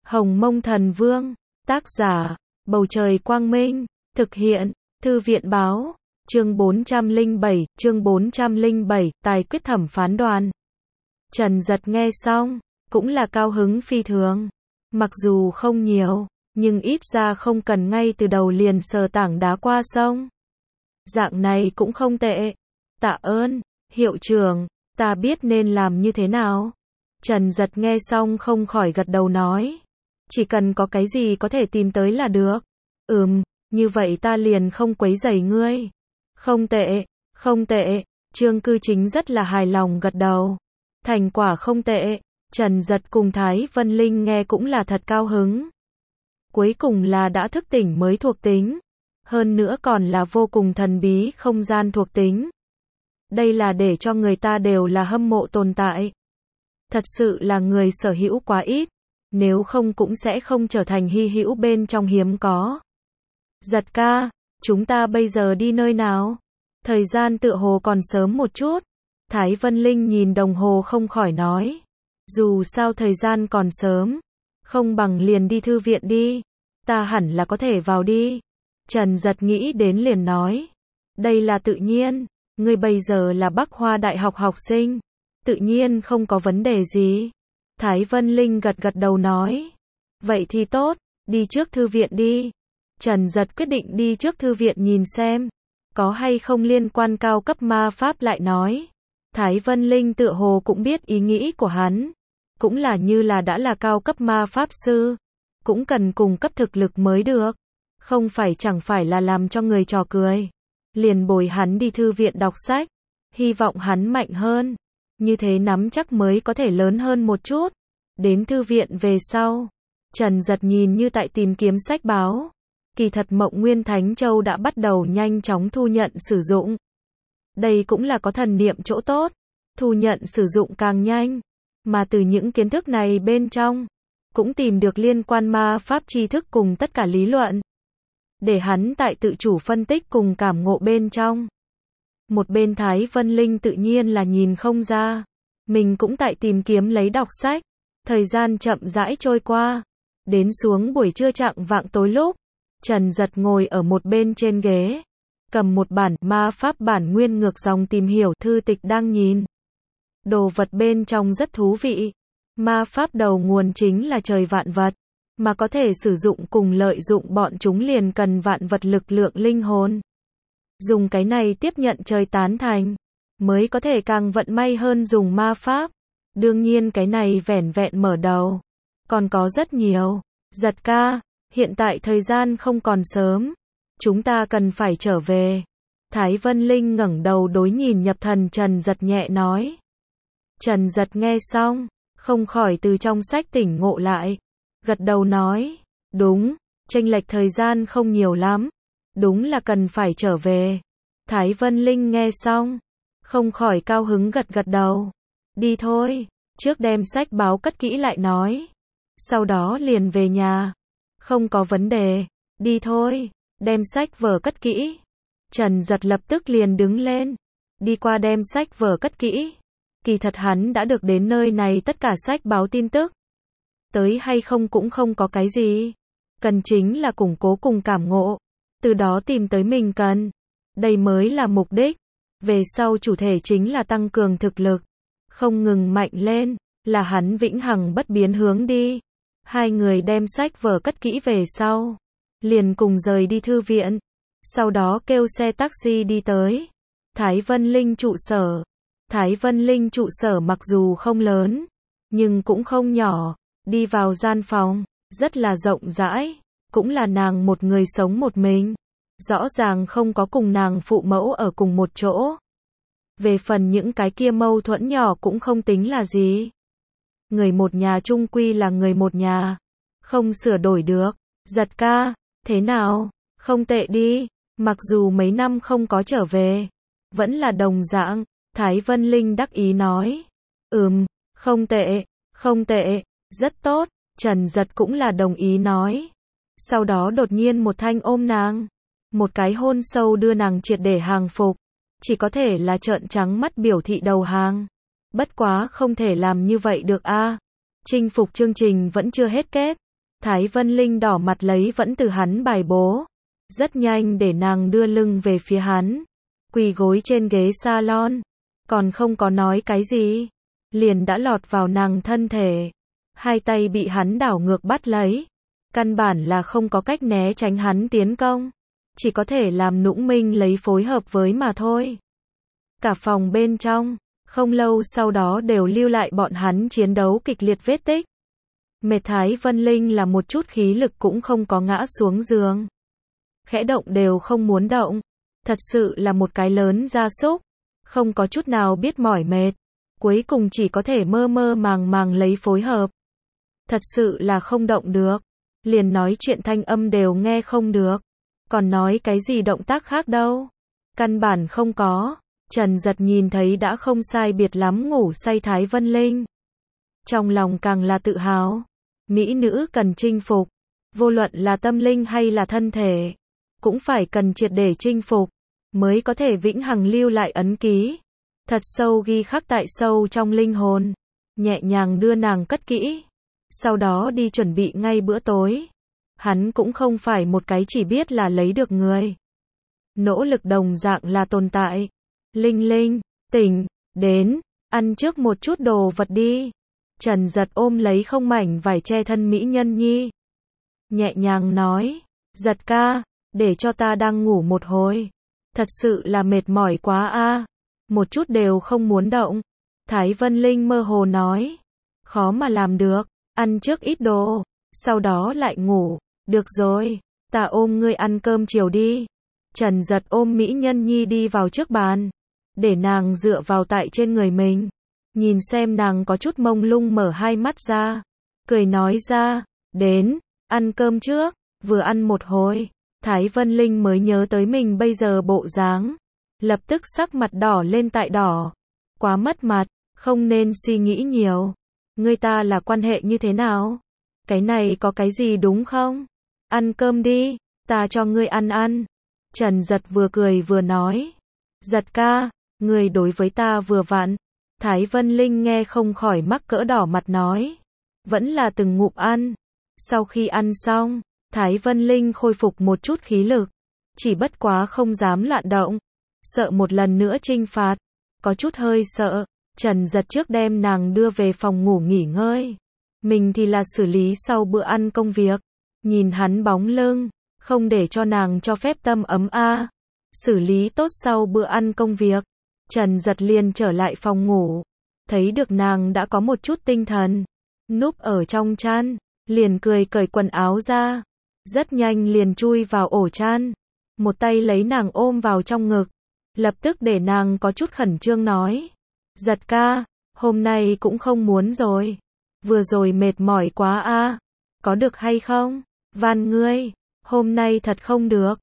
Hồng Mông Thần Vương, tác giả, Bầu Trời Quang Minh, thực hiện, Thư viện Báo, chương 407, Tài quyết thẩm phán đoàn. Trần Dật nghe xong, cũng là cao hứng phi thường. Mặc dù không nhiều, nhưng ít ra không cần ngay từ đầu liền sờ tảng đá qua sông. Dạng này cũng không tệ. Tạ ơn, hiệu trưởng, ta biết nên làm như thế nào. Trần Dật nghe xong không khỏi gật đầu nói. Chỉ cần có cái gì có thể tìm tới là được. Như vậy ta liền không quấy rầy ngươi. Không tệ, không tệ. Trương Cư Chính rất là hài lòng gật đầu. Thành quả không tệ. Trần Dật cùng Thái Vân Linh nghe cũng là thật cao hứng. Cuối cùng là đã thức tỉnh mới thuộc tính. Hơn nữa còn là vô cùng thần bí không gian thuộc tính. Đây là để cho người ta đều là hâm mộ tồn tại. Thật sự là người sở hữu quá ít. Nếu không cũng sẽ không trở thành hy hữu bên trong hiếm có. Dật ca, chúng ta bây giờ đi nơi nào? Thời gian tựa hồ còn sớm một chút. Thái Vân Linh nhìn đồng hồ không khỏi nói. Dù sao thời gian còn sớm. Không bằng liền đi thư viện đi. Ta hẳn là có thể vào đi. Trần Dật nghĩ đến liền nói. Đây là tự nhiên. Ngươi bây giờ là Bắc Hoa Đại học học sinh. Tự nhiên không có vấn đề gì. Thái Vân Linh gật gật đầu nói. Vậy thì tốt, đi trước thư viện đi. Trần Dật quyết định đi trước thư viện nhìn xem. Có hay không liên quan cao cấp ma pháp lại nói. Thái Vân Linh tựa hồ cũng biết ý nghĩ của hắn. Cũng là như là đã là cao cấp ma pháp sư. Cũng cần cùng cấp thực lực mới được. Không phải chẳng phải là làm cho người trò cười. Liền bồi hắn đi thư viện đọc sách. Hy vọng hắn mạnh hơn. Như thế nắm chắc mới có thể lớn hơn một chút. Đến thư viện về sau. Trần Dật nhìn như tại tìm kiếm sách báo. Kỳ thật Mộng Nguyên Thánh Châu đã bắt đầu nhanh chóng thu nhận sử dụng. Đây cũng là có thần niệm chỗ tốt. Thu nhận sử dụng càng nhanh. Mà từ những kiến thức này bên trong. Cũng tìm được liên quan ma pháp tri thức cùng tất cả lý luận. Để hắn tại tự chủ phân tích cùng cảm ngộ bên trong. Một bên Thái Vân Linh tự nhiên là nhìn không ra. Mình cũng tại tìm kiếm lấy đọc sách. Thời gian chậm rãi trôi qua. Đến xuống buổi trưa chạng vạng tối lúc. Trần Dật ngồi ở một bên trên ghế. Cầm một bản ma pháp bản nguyên ngược dòng tìm hiểu thư tịch đang nhìn. Đồ vật bên trong rất thú vị. Ma pháp đầu nguồn chính là trời vạn vật. Mà có thể sử dụng cùng lợi dụng bọn chúng liền cần vạn vật lực lượng linh hồn. Dùng cái này tiếp nhận trời tán thành. Mới có thể càng vận may hơn dùng ma pháp. Đương nhiên cái này vẻn vẹn mở đầu. Còn có rất nhiều. Dật ca, hiện tại thời gian không còn sớm. Chúng ta cần phải trở về. Thái Vân Linh ngẩng đầu đối nhìn nhập thần Trần Dật nhẹ nói. Trần Dật nghe xong, không khỏi từ trong sách tỉnh ngộ lại. Gật đầu nói, đúng, chênh lệch thời gian không nhiều lắm. Đúng là cần phải trở về. Thái Vân Linh nghe xong, không khỏi cao hứng gật gật đầu. Đi thôi, trước đem sách báo cất kỹ lại nói. Sau đó liền về nhà. Không có vấn đề, đi thôi, đem sách vở cất kỹ. Trần Dật lập tức liền đứng lên. Đi qua đem sách vở cất kỹ. Kỳ thật hắn đã được đến nơi này tất cả sách báo tin tức. Tới hay không cũng không có cái gì. Cần chính là củng cố cùng cảm ngộ. Từ đó tìm tới mình cần. Đây mới là mục đích. Về sau chủ thể chính là tăng cường thực lực. Không ngừng mạnh lên. Là hắn vĩnh hằng bất biến hướng đi. Hai người đem sách vở cất kỹ về sau. Liền cùng rời đi thư viện. Sau đó kêu xe taxi đi tới. Thái Vân Linh trụ sở. Thái Vân Linh trụ sở mặc dù không lớn. Nhưng cũng không nhỏ. Đi vào gian phòng. Rất là rộng rãi. Cũng là nàng một người sống một mình. Rõ ràng không có cùng nàng phụ mẫu ở cùng một chỗ. Về phần những cái kia mâu thuẫn nhỏ cũng không tính là gì. Người một nhà chung quy là người một nhà. Không sửa đổi được. Dật ca, thế nào? Không tệ đi. Mặc dù mấy năm không có trở về. Vẫn là đồng dạng. Thái Vân Linh đắc ý nói. Không tệ, không tệ. Rất tốt. Trần Dật cũng là đồng ý nói. Sau đó đột nhiên một thanh ôm nàng. Một cái hôn sâu đưa nàng triệt để hàng phục. Chỉ có thể là trợn trắng mắt biểu thị đầu hàng. Bất quá không thể làm như vậy được a. Chinh phục chương trình vẫn chưa hết kết. Thái Vân Linh đỏ mặt lấy vẫn từ hắn bài bố. Rất nhanh để nàng đưa lưng về phía hắn. Quỳ gối trên ghế salon. Còn không có nói cái gì. Liền đã lọt vào nàng thân thể. Hai tay bị hắn đảo ngược bắt lấy. Căn bản là không có cách né tránh hắn tiến công. Chỉ có thể làm nũng minh lấy phối hợp với mà thôi. Cả phòng bên trong, không lâu sau đó đều lưu lại bọn hắn chiến đấu kịch liệt vết tích. Mệt Thái Vân Linh là một chút khí lực cũng không có, ngã xuống giường. Khẽ động đều không muốn động. Thật sự là một cái lớn gia súc. Không có chút nào biết mỏi mệt. Cuối cùng chỉ có thể mơ mơ màng màng lấy phối hợp. Thật sự là không động được. Liền nói chuyện thanh âm đều nghe không được. Còn nói cái gì động tác khác đâu. Căn bản không có. Trần Giật nhìn thấy đã không sai biệt lắm ngủ say Thái Vân Linh. Trong lòng càng là tự hào. Mỹ nữ cần chinh phục. Vô luận là tâm linh hay là thân thể. Cũng phải cần triệt để chinh phục. Mới có thể vĩnh hằng lưu lại ấn ký. Thật sâu ghi khắc tại sâu trong linh hồn. Nhẹ nhàng đưa nàng cất kỹ. Sau đó đi chuẩn bị ngay bữa tối. Hắn cũng không phải một cái chỉ biết là lấy được người. Nỗ lực đồng dạng là tồn tại. Linh Linh, tỉnh, đến, ăn trước một chút đồ vật đi. Trần Giật ôm lấy không mảnh vải che thân mỹ nhân nhi. Nhẹ nhàng nói, Giật ca, để cho ta đang ngủ một hồi. Thật sự là mệt mỏi quá a. Một chút đều không muốn động. Thái Vân Linh mơ hồ nói, khó mà làm được, ăn trước ít đồ, sau đó lại ngủ. Được rồi, ta ôm ngươi ăn cơm chiều đi. Trần Giật ôm mỹ nhân nhi đi vào trước bàn. Để nàng dựa vào tại trên người mình. Nhìn xem nàng có chút mông lung mở hai mắt ra. Cười nói ra, đến, ăn cơm trước. Vừa ăn một hồi, Thái Vân Linh mới nhớ tới mình bây giờ bộ dáng. Lập tức sắc mặt đỏ lên tại đỏ. Quá mất mặt, không nên suy nghĩ nhiều. Ngươi ta là quan hệ như thế nào? Cái này có cái gì đúng không? Ăn cơm đi, ta cho ngươi ăn. Trần Giật vừa cười vừa nói. Giật ca, ngươi đối với ta vừa vặn. Thái Vân Linh nghe không khỏi mắc cỡ đỏ mặt nói. Vẫn là từng ngụm ăn. Sau khi ăn xong, Thái Vân Linh khôi phục một chút khí lực. Chỉ bất quá không dám loạn động. Sợ một lần nữa trinh phạt. Có chút hơi sợ. Trần Giật trước đem nàng đưa về phòng ngủ nghỉ ngơi. Mình thì là xử lý sau bữa ăn công việc. Nhìn hắn bóng lưng, không để cho nàng cho phép tâm ấm a. Xử lý tốt sau bữa ăn công việc. Trần Giật liền trở lại phòng ngủ. Thấy được nàng đã có một chút tinh thần. Núp ở trong chăn. Liền cười cởi quần áo ra. Rất nhanh liền chui vào ổ chăn. Một tay lấy nàng ôm vào trong ngực. Lập tức để nàng có chút khẩn trương nói. Giật ca, hôm nay cũng không muốn rồi. Vừa rồi mệt mỏi quá a. Có được hay không? Van ngươi, hôm nay thật không được.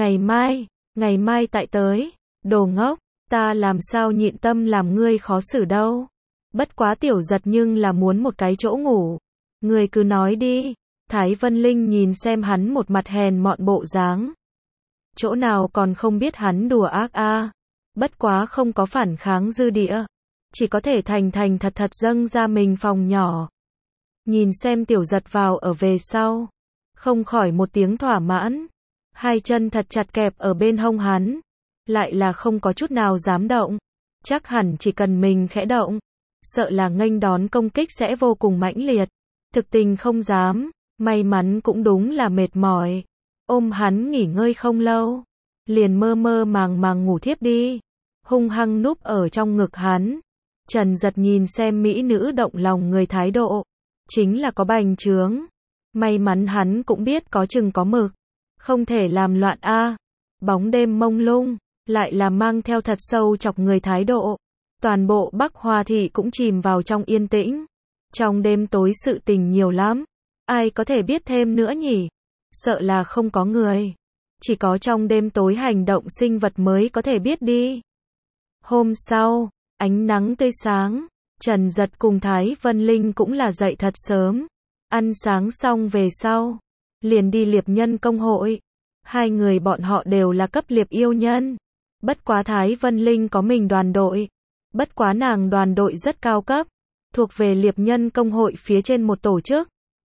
Ngày mai tại tới. Đồ ngốc, ta làm sao nhịn tâm làm ngươi khó xử đâu. Bất quá Tiểu Giật nhưng là muốn một cái chỗ ngủ. Ngươi cứ nói đi. Thái Vân Linh nhìn xem hắn một mặt hèn mọn bộ dáng. Chỗ nào còn không biết hắn đùa ác a. Bất quá không có phản kháng dư địa. Chỉ có thể thành thật dâng ra mình phòng nhỏ. Nhìn xem Tiểu Giật vào ở về sau. Không khỏi một tiếng thỏa mãn. Hai chân thật chặt kẹp ở bên hông hắn. Lại là không có chút nào dám động. Chắc hẳn chỉ cần mình khẽ động. Sợ là nghênh đón công kích sẽ vô cùng mãnh liệt. Thực tình không dám. May mắn cũng đúng là mệt mỏi. Ôm hắn nghỉ ngơi không lâu. Liền mơ mơ màng ngủ thiếp đi. Hung hăng núp ở trong ngực hắn. Trần Giật nhìn xem mỹ nữ động lòng người thái độ. Chính là có bành trướng. May mắn hắn cũng biết có chừng có mực. Không thể làm loạn a. Bóng đêm mông lung. Lại là mang theo thật sâu chọc người thái độ. Toàn bộ Bắc Hoa Thị cũng chìm vào trong yên tĩnh. Trong đêm tối sự tình nhiều lắm. Ai có thể biết thêm nữa nhỉ? Sợ là không có người. Chỉ có trong đêm tối hành động sinh vật mới có thể biết đi. Hôm sau, ánh nắng tươi sáng. Trần Giật cùng Thái Vân Linh cũng là dậy thật sớm. Ăn sáng xong về sau. Liền đi liệp nhân công hội. Hai người bọn họ đều là cấp liệp yêu nhân. Bất quá Thái Vân Linh có mình đoàn đội. Bất quá nàng đoàn đội rất cao cấp. Thuộc về liệp nhân công hội phía trên một tổ chức.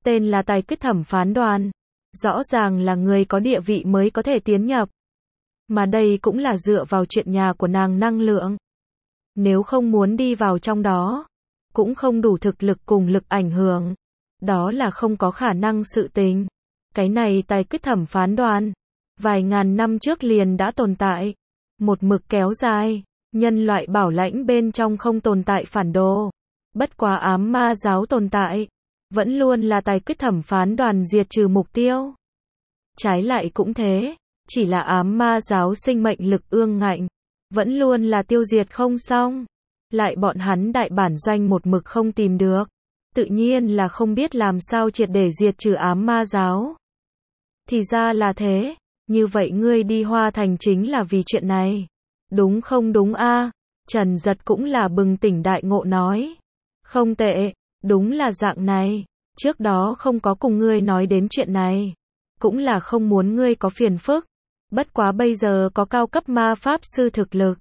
tên là Tài Quyết Thẩm Phán Đoàn. Rõ ràng là người có địa vị mới có thể tiến nhập. Mà đây cũng là dựa vào chuyện nhà của nàng năng lượng. Nếu không muốn đi vào trong đó, cũng không đủ thực lực cùng lực ảnh hưởng. Đó là không có khả năng sự tình. Cái này Tài Quyết Thẩm Phán Đoàn, vài ngàn năm trước liền đã tồn tại. Một mực kéo dài, nhân loại bảo lãnh bên trong không tồn tại phản đồ. Bất quá ám ma giáo tồn tại, vẫn luôn là Tài Quyết Thẩm Phán Đoàn diệt trừ mục tiêu. Trái lại cũng thế, chỉ là ám ma giáo sinh mệnh lực ương ngạnh, vẫn luôn là tiêu diệt không xong. Lại bọn hắn đại bản doanh một mực không tìm được, tự nhiên là không biết làm sao triệt để diệt trừ ám ma giáo. Thì ra là thế, như vậy ngươi đi Hoa Thành chính là vì chuyện này. Đúng không đúng a? Trần Giật cũng là bừng tỉnh đại ngộ nói. Không tệ, đúng là dạng này, trước đó không có cùng ngươi nói đến chuyện này. Cũng là không muốn ngươi có phiền phức. Bất quá bây giờ có cao cấp ma pháp sư thực lực.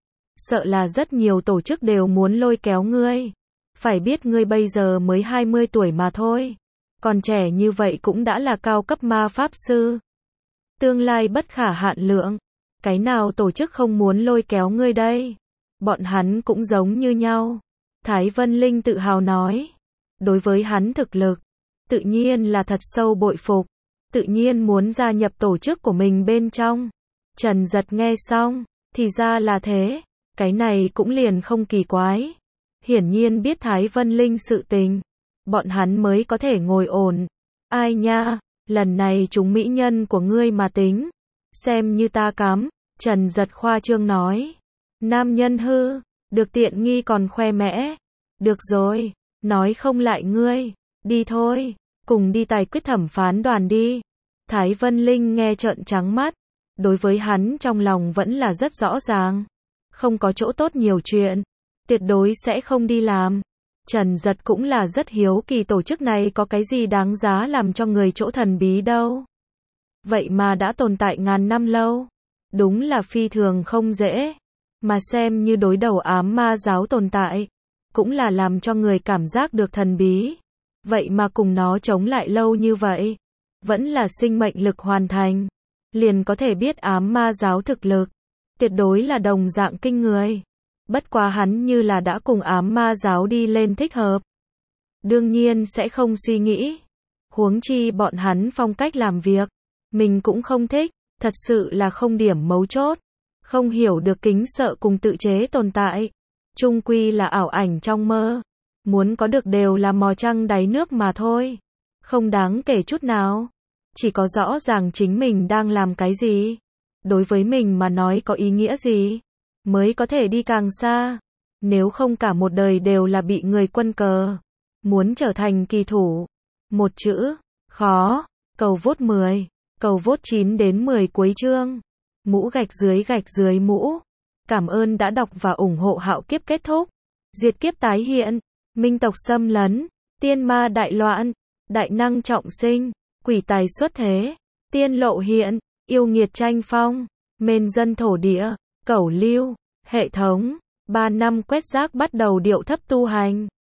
Sợ là rất nhiều tổ chức đều muốn lôi kéo ngươi. Phải biết ngươi bây giờ mới 20 tuổi mà thôi. Còn trẻ như vậy cũng đã là cao cấp ma pháp sư. Tương lai bất khả hạn lượng. Cái nào tổ chức không muốn lôi kéo ngươi đây? Bọn hắn cũng giống như nhau. Thái Vân Linh tự hào nói. Đối với hắn thực lực, tự nhiên là thật sâu bội phục. Tự nhiên muốn gia nhập tổ chức của mình bên trong. Trần Giật nghe xong, thì ra là thế. Cái này cũng liền không kỳ quái. Hiển nhiên biết Thái Vân Linh sự tình, bọn hắn mới có thể ngồi ổn. Ai nha, lần này chúng mỹ nhân của ngươi mà tính. Xem như ta cắm, Trần Giật khoa trương nói. Nam nhân hư, được tiện nghi còn khoe mẽ. Được rồi, nói không lại ngươi. Đi thôi, cùng đi Tài Quyết Thẩm Phán Đoàn đi. Thái Vân Linh nghe trợn trắng mắt. Đối với hắn trong lòng vẫn là rất rõ ràng. Không có chỗ tốt nhiều chuyện, tuyệt đối sẽ không đi làm. Trần Giật cũng là rất hiếu kỳ tổ chức này có cái gì đáng giá làm cho người chỗ thần bí đâu. Vậy mà đã tồn tại ngàn năm lâu. Đúng là phi thường không dễ. Mà xem như đối đầu ám ma giáo tồn tại, cũng là làm cho người cảm giác được thần bí. Vậy mà cùng nó chống lại lâu như vậy, vẫn là sinh mệnh lực hoàn thành. Liền có thể biết ám ma giáo thực lực, tuyệt đối là đồng dạng kinh người. Bất quá hắn như là đã cùng ám ma giáo đi lên thích hợp. Đương nhiên sẽ không suy nghĩ. Huống chi bọn hắn phong cách làm việc, mình cũng không thích, thật sự là không điểm mấu chốt. Không hiểu được kính sợ cùng tự chế tồn tại. Chung quy là ảo ảnh trong mơ. Muốn có được đều là mò trăng đáy nước mà thôi. Không đáng kể chút nào. Chỉ có rõ ràng chính mình đang làm cái gì. Đối với mình mà nói có ý nghĩa gì. Mới có thể đi càng xa. Nếu không cả một đời đều là bị người quân cờ. Muốn trở thành kỳ thủ. Một chữ, khó. Cầu vote 10. Cầu vote 9 đến 10 cuối chương. Mũ gạch dưới mũ. Cảm ơn đã đọc và ủng hộ Hạo Kiếp kết thúc. Diệt kiếp tái hiện. Minh tộc xâm lấn. Tiên ma đại loạn. Đại năng trọng sinh. Quỷ tài xuất thế. Tiên lộ hiện. Yêu nghiệt tranh phong. Mền dân thổ địa. Cẩu lưu. Hệ thống. 3 năm quét rác bắt đầu điệu thấp tu hành.